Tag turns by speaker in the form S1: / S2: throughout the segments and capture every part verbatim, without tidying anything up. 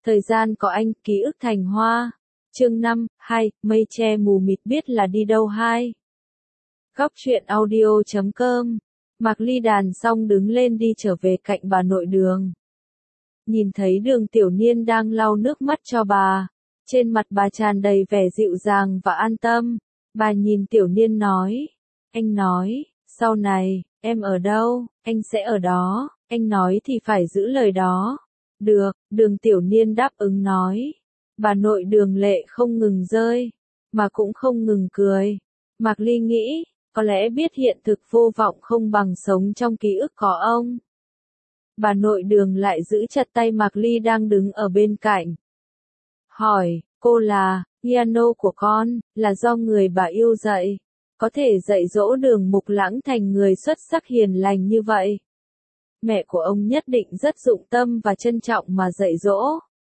S1: Thời gian có anh, ký ức thành hoa. Chương năm, hai, mây che mù mịt biết là đi đâu hai. Góc truyện audio chấm com. Mạc Ly đàn xong đứng lên đi trở về cạnh bà nội Đường. Nhìn thấy Đường Tiểu Niên đang lau nước mắt cho bà, trên mặt bà tràn đầy vẻ dịu dàng và an tâm. Bà nhìn Tiểu Niên nói, anh nói, sau này, em ở đâu, anh sẽ ở đó, anh nói thì phải giữ lời đó. Được, Đường Tiểu Niên đáp ứng nói. Bà nội Đường lệ không ngừng rơi, mà cũng không ngừng cười. Mạc Ly nghĩ, có lẽ biết hiện thực vô vọng không bằng sống trong ký ức có ông. Bà nội Đường lại giữ chặt tay Mạc Ly đang đứng ở bên cạnh. Hỏi, cô là, piano của con, là do người bà yêu dạy, có thể dạy dỗ Đường Mục Lãng thành người xuất sắc hiền lành như vậy. Mẹ của ông nhất định rất dụng tâm và trân trọng mà dạy dỗ.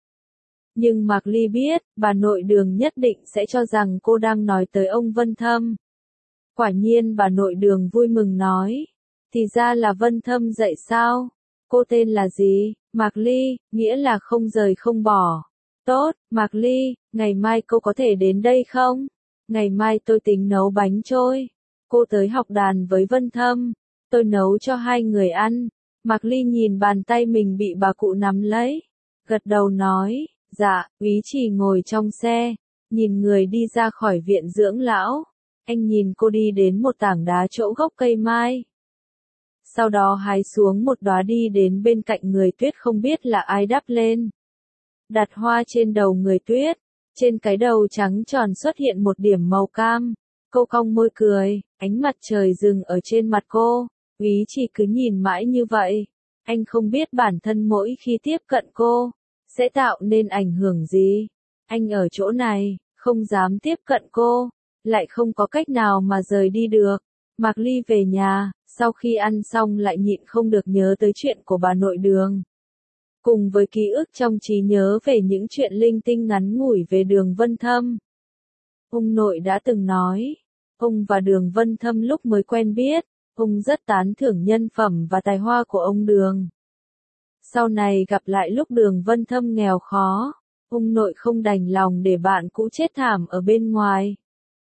S1: Nhưng Mạc Ly biết, bà nội Đường nhất định sẽ cho rằng cô đang nói tới ông Vân Thâm. Quả nhiên bà nội Đường vui mừng nói, thì ra là Vân Thâm dạy sao? Cô tên là gì? Mạc Ly, nghĩa là không rời không bỏ. Tốt, Mạc Ly, ngày mai cô có thể đến đây không? Ngày mai tôi tính nấu bánh trôi. Cô tới học đàn với Vân Thâm, tôi nấu cho hai người ăn. Mạc Ly nhìn bàn tay mình bị bà cụ nắm lấy, gật đầu nói, dạ. Úy Trì ngồi trong xe, nhìn người đi ra khỏi viện dưỡng lão. Anh nhìn cô đi đến một tảng đá chỗ gốc cây mai. Sau đó hái xuống một đóa đi đến bên cạnh người Tuyết không biết là ai đắp lên. Đặt hoa trên đầu người Tuyết, trên cái đầu trắng tròn xuất hiện một điểm màu cam. Cô cong môi cười, ánh mặt trời dừng ở trên mặt cô. Úy Trì cứ nhìn mãi như vậy. Anh không biết bản thân mỗi khi tiếp cận cô, sẽ tạo nên ảnh hưởng gì. Anh ở chỗ này, không dám tiếp cận cô, lại không có cách nào mà rời đi được. Mạc Ly về nhà, sau khi ăn xong lại nhịn không được nhớ tới chuyện của bà nội Đường. Cùng với ký ức trong trí nhớ về những chuyện linh tinh ngắn ngủi về Đường Vân Thâm. Ông nội đã từng nói, ông và Đường Vân Thâm lúc mới quen biết, ông rất tán thưởng nhân phẩm và tài hoa của ông Đường. Sau này gặp lại lúc Đường Vân Thâm nghèo khó, ông nội không đành lòng để bạn cũ chết thảm ở bên ngoài,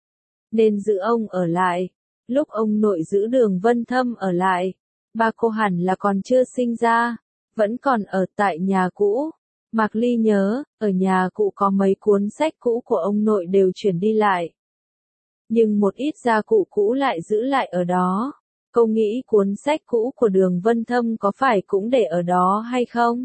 S1: nên giữ ông ở lại. Lúc ông nội giữ Đường Vân Thâm ở lại, ba cô hẳn là còn chưa sinh ra, vẫn còn ở tại nhà cũ. Mạc Ly nhớ, ở nhà cũ có mấy cuốn sách cũ của ông nội đều chuyển đi lại. Nhưng một ít gia cụ cũ lại giữ lại ở đó. Cô nghĩ cuốn sách cũ của Đường Vân Thâm có phải cũng để ở đó hay không?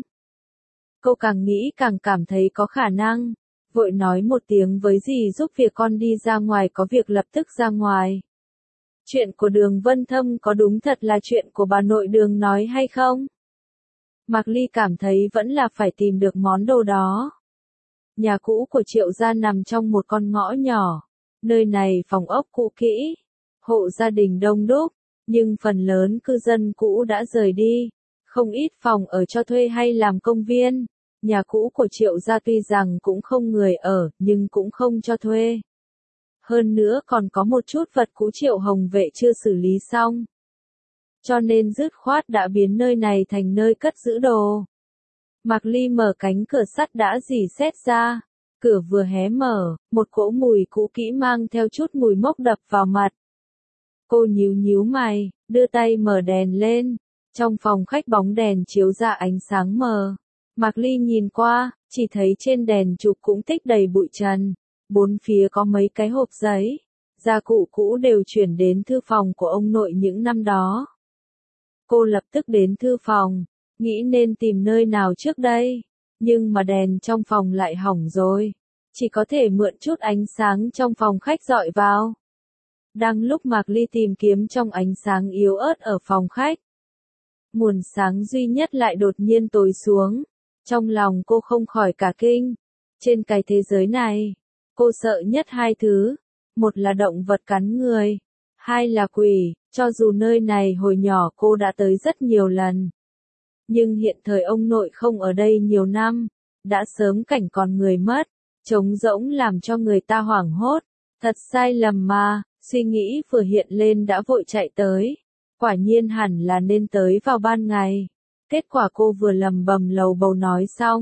S1: Cô càng nghĩ càng cảm thấy có khả năng, vội nói một tiếng với dì giúp việc con đi ra ngoài có việc lập tức ra ngoài. Chuyện của Đường Vân Thâm có đúng thật là chuyện của bà nội Đường nói hay không? Mạc Ly cảm thấy vẫn là phải tìm được món đồ đó. Nhà cũ của Triệu gia nằm trong một con ngõ nhỏ, nơi này phòng ốc cũ kỹ, hộ gia đình đông đúc. Nhưng phần lớn cư dân cũ đã rời đi, không ít phòng ở cho thuê hay làm công viên. Nhà cũ của Triệu gia tuy rằng cũng không người ở, nhưng cũng không cho thuê. Hơn nữa còn có một chút vật cũ Triệu Hồng Vệ chưa xử lý xong. Cho nên dứt khoát đã biến nơi này thành nơi cất giữ đồ. Mạc Ly mở cánh cửa sắt đã rỉ sét ra. Cửa vừa hé mở, một cỗ mùi cũ kỹ mang theo chút mùi mốc đập vào mặt. Cô nhíu nhíu mày, đưa tay mở đèn lên. Trong phòng khách bóng đèn chiếu ra ánh sáng mờ. Mạc Ly nhìn qua, chỉ thấy trên đèn chụp cũng tích đầy bụi trần. Bốn phía có mấy cái hộp giấy. Gia cụ cũ đều chuyển đến thư phòng của ông nội những năm đó. Cô lập tức đến thư phòng, nghĩ nên tìm nơi nào trước đây. Nhưng mà đèn trong phòng lại hỏng rồi. Chỉ có thể mượn chút ánh sáng trong phòng khách dọi vào. Đang lúc Mạc Ly tìm kiếm trong ánh sáng yếu ớt ở phòng khách, nguồn sáng duy nhất lại đột nhiên tối xuống. Trong lòng cô không khỏi cả kinh. Trên cái thế giới này, cô sợ nhất hai thứ. Một là động vật cắn người, hai là quỷ. Cho dù nơi này hồi nhỏ cô đã tới rất nhiều lần, nhưng hiện thời ông nội không ở đây nhiều năm, đã sớm cảnh còn người mất, trống rỗng làm cho người ta hoảng hốt. Thật sai lầm mà. Suy nghĩ vừa hiện lên đã vội chạy tới. Quả nhiên hẳn là nên tới vào ban ngày. Kết quả cô vừa lầm bầm lầu bầu nói xong,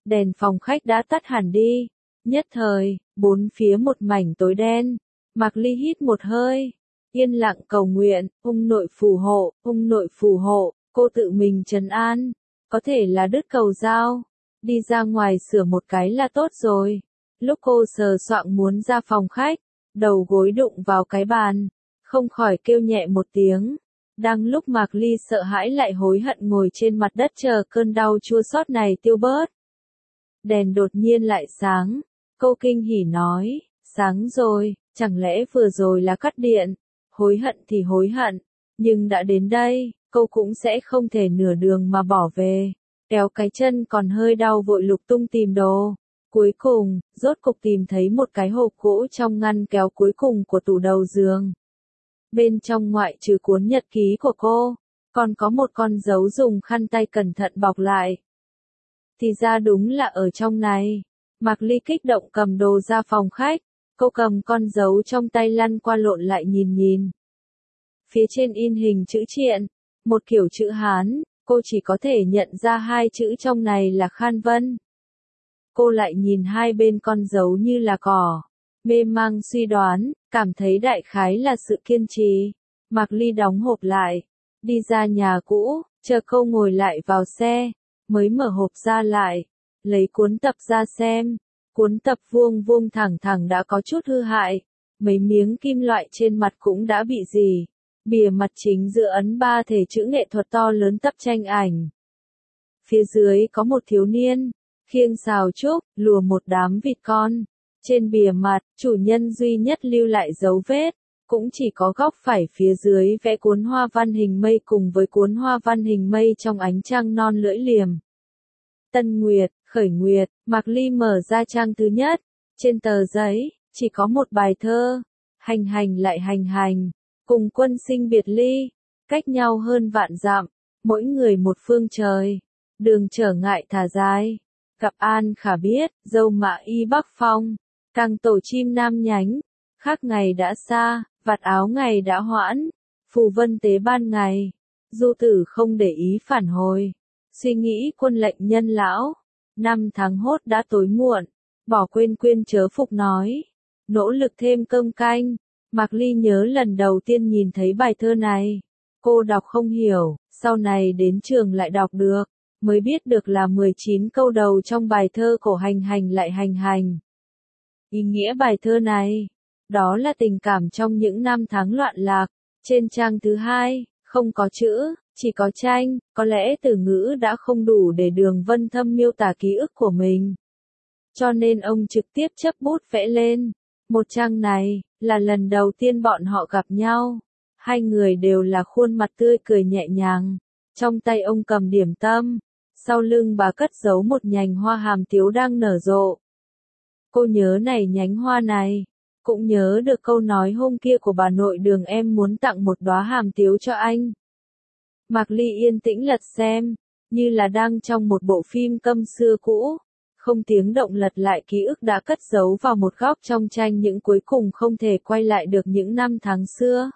S1: Đèn phòng khách đã tắt hẳn đi. Nhất thời, bốn phía một mảnh tối đen. Mạc Ly hít một hơi, yên lặng cầu nguyện, ông nội phù hộ, ông nội phù hộ, cô tự mình trấn an, có thể là đứt cầu dao, đi ra ngoài sửa một cái là tốt rồi. Lúc cô sờ soạng muốn ra phòng khách, đầu gối đụng vào cái bàn, không khỏi kêu nhẹ một tiếng. Đang lúc Mạc Ly sợ hãi lại hối hận ngồi trên mặt đất chờ cơn đau chua xót này tiêu bớt. Đèn đột nhiên lại sáng, cô kinh hỉ nói, sáng rồi, chẳng lẽ vừa rồi là cắt điện, hối hận thì hối hận, nhưng đã đến đây, cô cũng sẽ không thể nửa đường mà bỏ về, kéo cái chân còn hơi đau vội lục tung tìm đồ. Cuối cùng, rốt cục tìm thấy một cái hộp gỗ trong ngăn kéo cuối cùng của tủ đầu giường. Bên trong ngoại trừ cuốn nhật ký của cô, còn có một con dấu dùng khăn tay cẩn thận bọc lại. Thì ra đúng là ở trong này. Mạc Ly kích động cầm đồ ra phòng khách, cô cầm con dấu trong tay lăn qua lộn lại nhìn nhìn. Phía trên in hình chữ triện, một kiểu chữ Hán, cô chỉ có thể nhận ra hai chữ trong này là Khan Vân. Cô lại nhìn hai bên con dấu như là cỏ, mê mang suy đoán, cảm thấy đại khái là sự kiên trì. Mạc Ly đóng hộp lại, đi ra nhà cũ, chờ cô ngồi lại vào xe, mới mở hộp ra lại, lấy cuốn tập ra xem. Cuốn tập vuông vuông thẳng thẳng đã có chút hư hại, mấy miếng kim loại trên mặt cũng đã bị rỉ. Bìa mặt chính giữa ấn ba thể chữ nghệ thuật to lớn tập tranh ảnh. Phía dưới có một thiếu niên, khiêng sào trúc, lùa một đám vịt con. Trên bìa mặt, chủ nhân duy nhất lưu lại dấu vết, cũng chỉ có góc phải phía dưới vẽ cuốn hoa văn hình mây cùng với cuốn hoa văn hình mây trong ánh trăng non lưỡi liềm. Tân Nguyệt, Khởi Nguyệt, Mạc Ly mở ra trang thứ nhất, trên tờ giấy, chỉ có một bài thơ, hành hành lại hành hành, cùng quân sinh biệt ly, cách nhau hơn vạn dặm, mỗi người một phương trời, đường trở ngại thả dài, gặp an khả biết, dâu mạ y bắc phong, càng tổ chim nam nhánh, khác ngày đã xa, vạt áo ngày đã hoãn, phù vân tế ban ngày, du tử không để ý phản hồi, suy nghĩ quân lệnh nhân lão. Năm tháng hốt đã tối muộn, bỏ quên quên chớ phục nói, nỗ lực thêm cơm canh. Mạc Ly nhớ lần đầu tiên nhìn thấy bài thơ này, cô đọc không hiểu, sau này đến trường lại đọc được, mới biết được là mười chín câu đầu trong bài thơ cổ hành hành lại hành hành. Ý nghĩa bài thơ này, đó là tình cảm trong những năm tháng loạn lạc. Trên trang thứ hai, không có chữ, chỉ có tranh, có lẽ từ ngữ đã không đủ để Đường Vân Thâm miêu tả ký ức của mình. Cho nên ông trực tiếp chấp bút vẽ lên. Một trang này, là lần đầu tiên bọn họ gặp nhau. Hai người đều là khuôn mặt tươi cười nhẹ nhàng. Trong tay ông cầm điểm tâm, sau lưng bà cất giấu một nhành hoa hàm tiếu đang nở rộ. Cô nhớ này nhánh hoa này, cũng nhớ được câu nói hôm kia của bà nội Đường em muốn tặng một đóa hàm tiếu cho anh. Mạc Ly yên tĩnh lật xem, như là đang trong một bộ phim câm xưa cũ, không tiếng động lật lại ký ức đã cất giấu vào một góc trong tranh những cuối cùng không thể quay lại được những năm tháng xưa.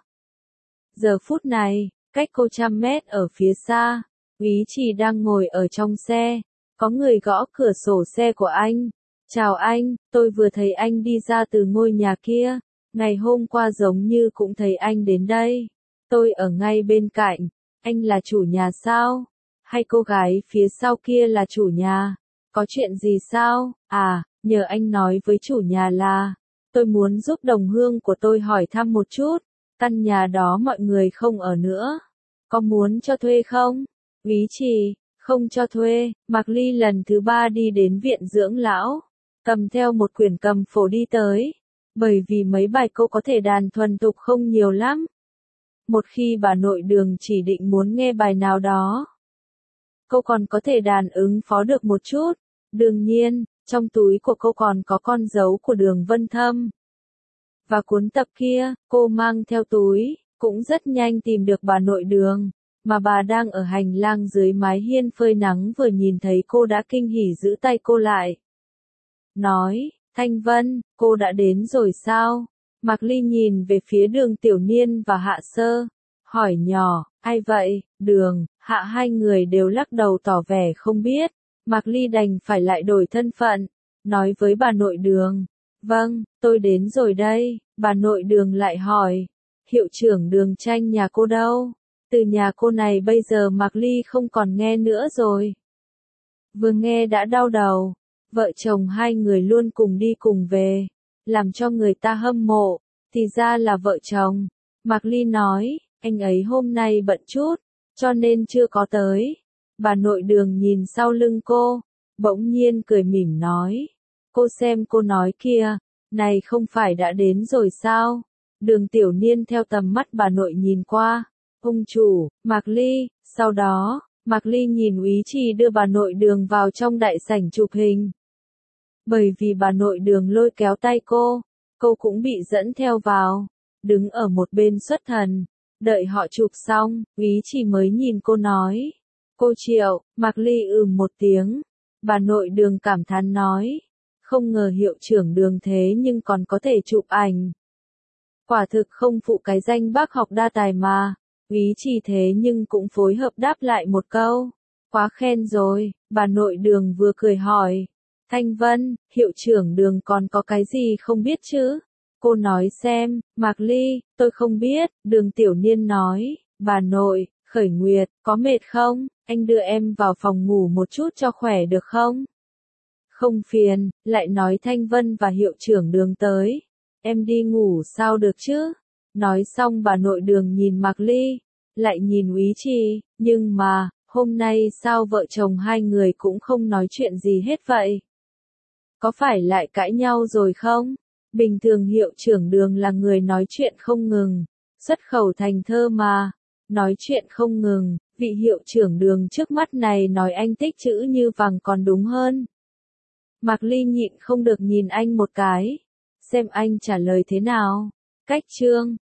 S1: Giờ phút này, cách cô trăm mét ở phía xa, Úy Trì đang ngồi ở trong xe, có người gõ cửa sổ xe của anh. Chào anh, tôi vừa thấy anh đi ra từ ngôi nhà kia, ngày hôm qua giống như cũng thấy anh đến đây. Tôi ở ngay bên cạnh, anh là chủ nhà sao? Hay cô gái phía sau kia là chủ nhà? Có chuyện gì sao? À, nhờ anh nói với chủ nhà là, tôi muốn giúp đồng hương của tôi hỏi thăm một chút, căn nhà đó mọi người không ở nữa. Có muốn cho thuê không? Úy Trì, không cho thuê. Mạc Ly lần thứ ba đi đến viện dưỡng lão, cầm theo một quyển cầm phổ đi tới, bởi vì mấy bài cô có thể đàn thuần thục không nhiều lắm. Một khi bà nội Đường chỉ định muốn nghe bài nào đó, cô còn có thể đàn ứng phó được một chút. Đương nhiên, trong túi của cô còn có con dấu của Đường Vân Thâm. Và cuốn tập kia, cô mang theo túi, cũng rất nhanh tìm được bà nội Đường, mà bà đang ở hành lang dưới mái hiên phơi nắng vừa nhìn thấy cô đã kinh hỉ giữ tay cô lại. Nói, Thanh Vân, cô đã đến rồi sao? Mạc Ly nhìn về phía Đường Tiểu Niên và Hạ Sơ, hỏi nhỏ, ai vậy? Đường, Hạ hai người đều lắc đầu tỏ vẻ không biết. Mạc Ly đành phải lại đổi thân phận, nói với bà nội Đường. Vâng, tôi đến rồi đây. Bà nội Đường lại hỏi, hiệu trưởng Đường Tranh nhà cô đâu? Từ nhà cô này bây giờ Mạc Ly không còn nghe nữa rồi. Vừa nghe đã đau đầu, vợ chồng hai người luôn cùng đi cùng về, làm cho người ta hâm mộ, thì ra là vợ chồng. Mạc Ly nói, anh ấy hôm nay bận chút, cho nên chưa có tới. Bà nội Đường nhìn sau lưng cô, bỗng nhiên cười mỉm nói, cô xem cô nói kia, này không phải đã đến rồi sao? Đường Tiểu Niên theo tầm mắt bà nội nhìn qua, ông chủ, Mạc Ly, sau đó, Mạc Ly nhìn Úy Trì đưa bà nội Đường vào trong đại sảnh chụp hình. Bởi vì bà nội Đường lôi kéo tay cô, cô cũng bị dẫn theo vào, đứng ở một bên xuất thần, đợi họ chụp xong, Úy Trì mới nhìn cô nói, cô Triệu. Mạc Ly ừm một tiếng, bà nội Đường cảm thán nói, không ngờ hiệu trưởng Đường thế nhưng còn có thể chụp ảnh. Quả thực không phụ cái danh bác học đa tài mà. Úy Trì thế nhưng cũng phối hợp đáp lại một câu, quá khen rồi. Bà nội Đường vừa cười hỏi, Thanh Vân, hiệu trưởng Đường còn có cái gì không biết chứ? Cô nói xem. Mạc Ly, tôi không biết. Đường Tiểu Niên nói, bà nội, Khởi Nguyệt, có mệt không? Anh đưa em vào phòng ngủ một chút cho khỏe được không? Không phiền. Lại nói Thanh Vân và hiệu trưởng Đường tới, em đi ngủ sao được chứ? Nói xong bà nội Đường nhìn Mạc Ly, lại nhìn Úy Trì, nhưng mà, hôm nay sao vợ chồng hai người cũng không nói chuyện gì hết vậy? Có phải lại cãi nhau rồi không? Bình thường hiệu trưởng Đường là người nói chuyện không ngừng, xuất khẩu thành thơ mà, nói chuyện không ngừng, vị hiệu trưởng Đường trước mắt này nói anh tích chữ như vàng còn đúng hơn. Mạc Ly nhịn không được nhìn anh một cái, xem anh trả lời thế nào. Cách chương